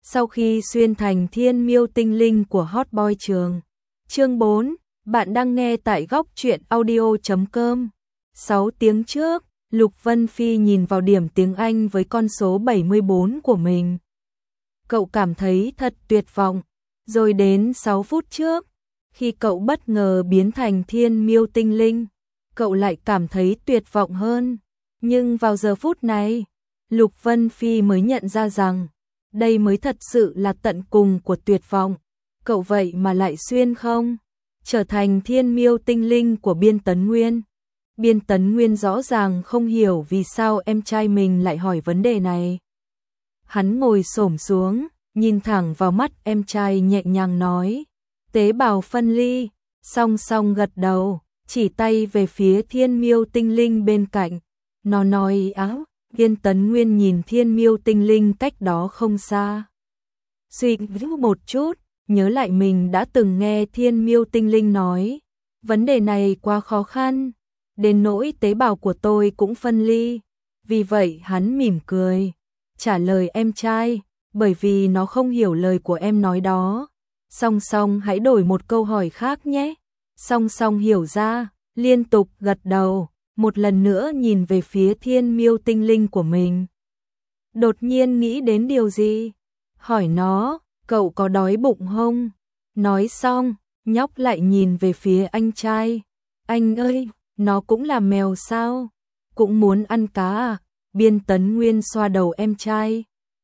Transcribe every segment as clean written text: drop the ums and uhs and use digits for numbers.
Sau khi xuyên thành thiên miêu tinh linh của Hot Boy trường. Chương 4, bạn đang nghe tại góc truyện audio.com. 6 tiếng trước, Lục Vân Phi nhìn vào điểm tiếng Anh với con số 74 của mình. Cậu cảm thấy thật tuyệt vọng. Rồi đến 6 phút trước, khi cậu bất ngờ biến thành thiên miêu tinh linh, cậu lại cảm thấy tuyệt vọng hơn. Nhưng vào giờ phút này, Lục Vân Phi mới nhận ra rằng, đây mới thật sự là tận cùng của tuyệt vọng. Cậu vậy mà lại xuyên không trở thành thiên miêu tinh linh của Biên Tấn Nguyên. Biên Tấn Nguyên rõ ràng không hiểu vì sao em trai mình lại hỏi vấn đề này. Hắn ngồi xổm xuống, nhìn thẳng vào mắt em trai nhẹ nhàng nói, tế bào phân ly, song song gật đầu, chỉ tay về phía thiên miêu tinh linh bên cạnh. Nó nói áo, Biên Tấn Nguyên nhìn thiên miêu tinh linh cách đó không xa. Suy nghĩ một chút, nhớ lại mình đã từng nghe thiên miêu tinh linh nói, vấn đề này quá khó khăn, đến nỗi tế bào của tôi cũng phân ly. Vì vậy hắn mỉm cười, trả lời em trai, bởi vì nó không hiểu lời của em nói đó. Song song hãy đổi một câu hỏi khác nhé. Song song hiểu ra, liên tục gật đầu, một lần nữa nhìn về phía thiên miêu tinh linh của mình. Đột nhiên nghĩ đến điều gì? Hỏi nó, cậu có đói bụng không? Nói xong, nhóc lại nhìn về phía anh trai. Anh ơi, nó cũng là mèo sao? Cũng muốn ăn cá à? Biên Tấn Nguyên xoa đầu em trai.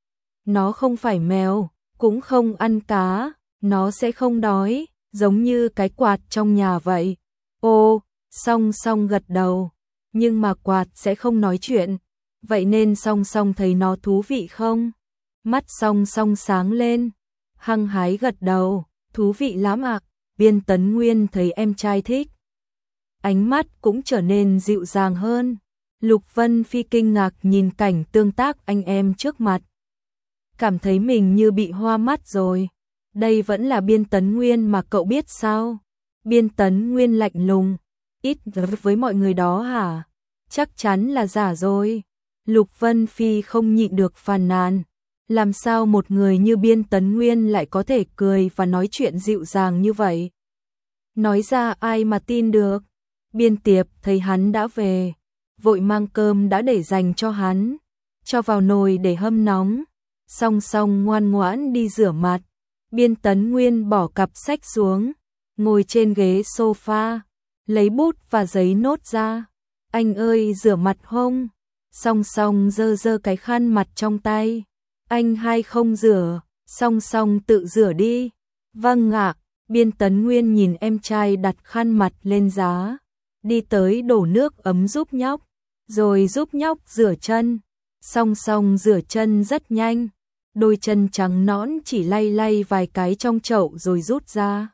Nó không phải mèo, cũng không ăn cá, nó sẽ không đói, giống như cái quạt trong nhà vậy. Ô, song song gật đầu, nhưng mà quạt sẽ không nói chuyện, vậy nên song song thấy nó thú vị không? Mắt song song sáng lên, hăng hái gật đầu, thú vị lắm ạ. Biên Tấn Nguyên thấy em trai thích, ánh mắt cũng trở nên dịu dàng hơn. Lục Vân Phi kinh ngạc nhìn cảnh tương tác anh em trước mặt, cảm thấy mình như bị hoa mắt rồi. Đây vẫn là Biên Tấn Nguyên mà cậu biết sao? Biên Tấn Nguyên lạnh lùng, ít với mọi người đó hả? Chắc chắn là giả rồi. Lục Vân Phi không nhịn được phàn nàn, làm sao một người như Biên Tấn Nguyên lại có thể cười và nói chuyện dịu dàng như vậy? Nói ra ai mà tin được. Biên Tiệp thấy hắn đã về, vội mang cơm đã để dành cho hắn, cho vào nồi để hâm nóng. Song song ngoan ngoãn đi rửa mặt. Biên Tấn Nguyên bỏ cặp sách xuống, ngồi trên ghế sofa, lấy bút và giấy nốt ra. Anh ơi, rửa mặt không? Song song giơ giơ cái khăn mặt trong tay. Anh hay không rửa? Song song tự rửa đi. Vâng ạ. Biên Tấn Nguyên nhìn em trai đặt khăn mặt lên giá, đi tới đổ nước ấm giúp nhóc, rồi giúp nhóc rửa chân. Song song rửa chân rất nhanh, đôi chân trắng nõn chỉ lay lay vài cái trong chậu rồi rút ra.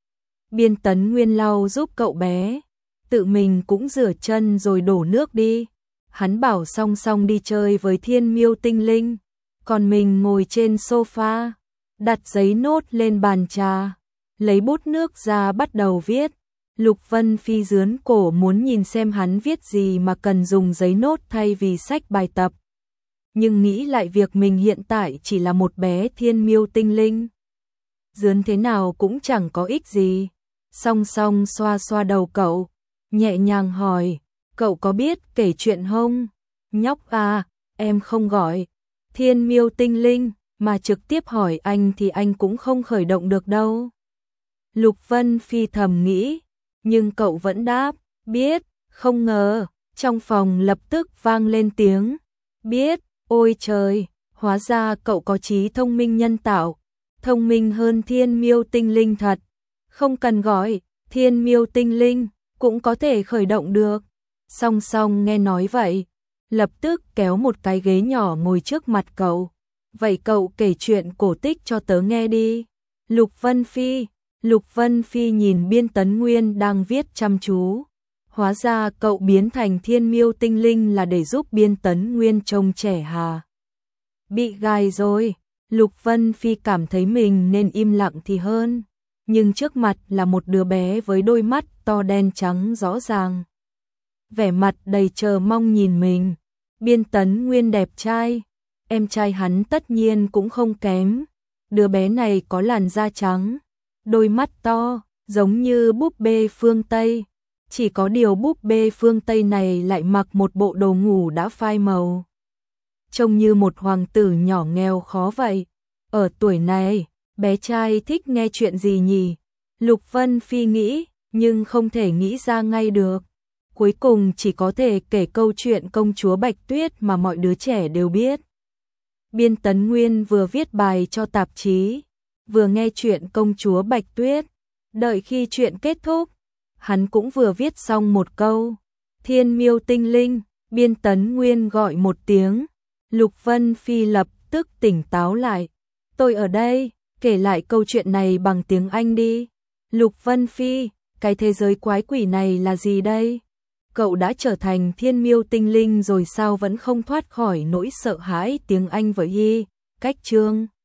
Biên Tấn Nguyên lau giúp cậu bé, tự mình cũng rửa chân rồi đổ nước đi. Hắn bảo song song đi chơi với thiên miêu tinh linh, còn mình ngồi trên sofa, đặt giấy nốt lên bàn trà, lấy bút nước ra bắt đầu viết. Lục Vân Phi rướn cổ muốn nhìn xem hắn viết gì mà cần dùng giấy nốt thay vì sách bài tập. Nhưng nghĩ lại việc mình hiện tại chỉ là một bé thiên miêu tinh linh, rướn thế nào cũng chẳng có ích gì. Song song xoa xoa đầu cậu, nhẹ nhàng hỏi, cậu có biết kể chuyện không? Nhóc à, em không gọi thiên miêu tinh linh, mà trực tiếp hỏi anh thì anh cũng không khởi động được đâu. Lục Vân Phi thầm nghĩ, nhưng cậu vẫn đáp, biết. Không ngờ, trong phòng lập tức vang lên tiếng, biết. Ôi trời, hóa ra cậu có trí thông minh nhân tạo, thông minh hơn thiên miêu tinh linh thật. Không cần gọi thiên miêu tinh linh, cũng có thể khởi động được. Song song nghe nói vậy, lập tức kéo một cái ghế nhỏ ngồi trước mặt cậu. Vậy cậu kể chuyện cổ tích cho tớ nghe đi. Lục Vân Phi nhìn Biên Tấn Nguyên đang viết chăm chú. Hóa ra cậu biến thành thiên miêu tinh linh là để giúp Biên Tấn Nguyên trông trẻ hà. Bị gài rồi. Lục Vân Phi cảm thấy mình nên im lặng thì hơn, nhưng trước mặt là một đứa bé với đôi mắt to đen trắng rõ ràng, vẻ mặt đầy chờ mong nhìn mình. Biên Tấn Nguyên đẹp trai, em trai hắn tất nhiên cũng không kém, Đứa bé này có làn da trắng, đôi mắt to, giống như búp bê phương Tây. Chỉ có điều búp bê phương Tây này lại mặc một bộ đồ ngủ đã phai màu. Trông như một hoàng tử nhỏ nghèo khó vậy. Ở tuổi này, bé trai thích nghe chuyện gì nhỉ? Lục Vân Phi nghĩ, nhưng không thể nghĩ ra ngay được. Cuối cùng chỉ có thể kể câu chuyện công chúa Bạch Tuyết mà mọi đứa trẻ đều biết. Biên Tấn Nguyên vừa viết bài cho tạp chí, vừa nghe chuyện công chúa Bạch Tuyết. Đợi khi chuyện kết thúc, hắn cũng vừa viết xong một câu. Thiên miêu tinh linh, Biên Tấn Nguyên gọi một tiếng. Lục Vân Phi lập tức tỉnh táo lại. Tôi ở đây, kể lại câu chuyện này bằng tiếng Anh đi. Lục Vân Phi, cái thế giới quái quỷ này là gì đây? Cậu đã trở thành thiên miêu tinh linh rồi sao vẫn không thoát khỏi nỗi sợ hãi tiếng Anh với y? Cách chương